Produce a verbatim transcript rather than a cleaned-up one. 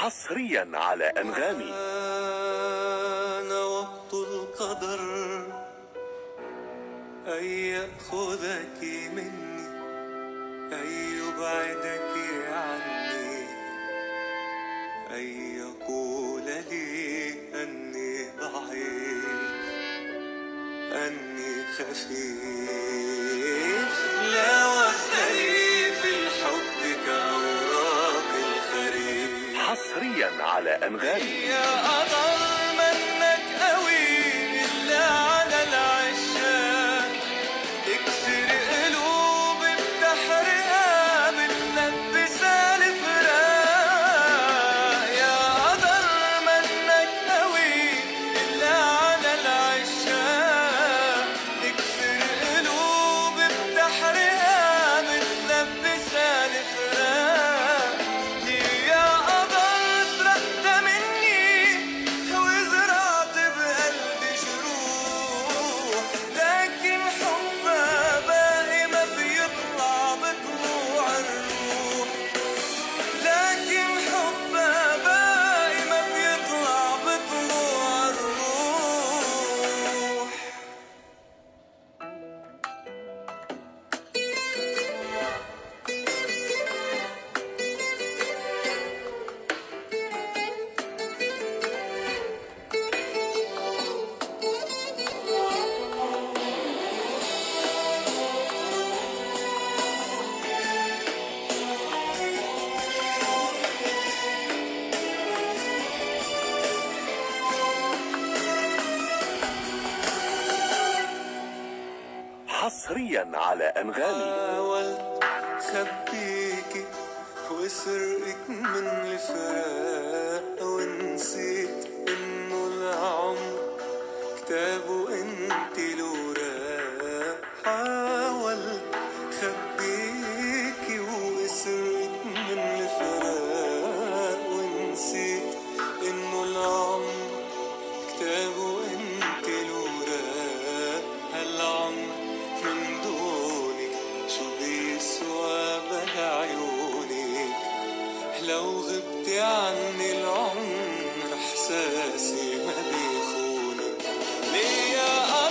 حصريا على أنغامي. أنا وقت القدر أن يأخذك مني، أن يبعدك عني، أن يقول لي أني ضعيف، أني خفيف. لا وثني في الحب كأوراق الخريف. حصريا على أنغامي. يا أضل منك قوي إلا على العشاق، تكسر قلوب بتحرقها بتلبسها الفراق. يا أضل منك قوي إلا على العشاق، تكسر قلوب بتحرقها بتلبسها الفراق. يا أضل سرقت مني وزرعت بقلبي جروح، لكن حبها باقي ما بيطلع بطلوع الروح، لكن حبها باقي ما بيطلع بطلوع الروح. حصريا على أنغامي. حاولت خبيكي واسرقك من الفراق، ونسيت انه العمر كتاب وانت الوراق. حاولت خبيكي واسرقك من الفراق، ونسيت انه العمر كتاب وانت الوراق. هالعمر من دونك شو بيسوى بلا عيونك، لو غبتي عني العمر احساسي ما بيخونك. ليه يا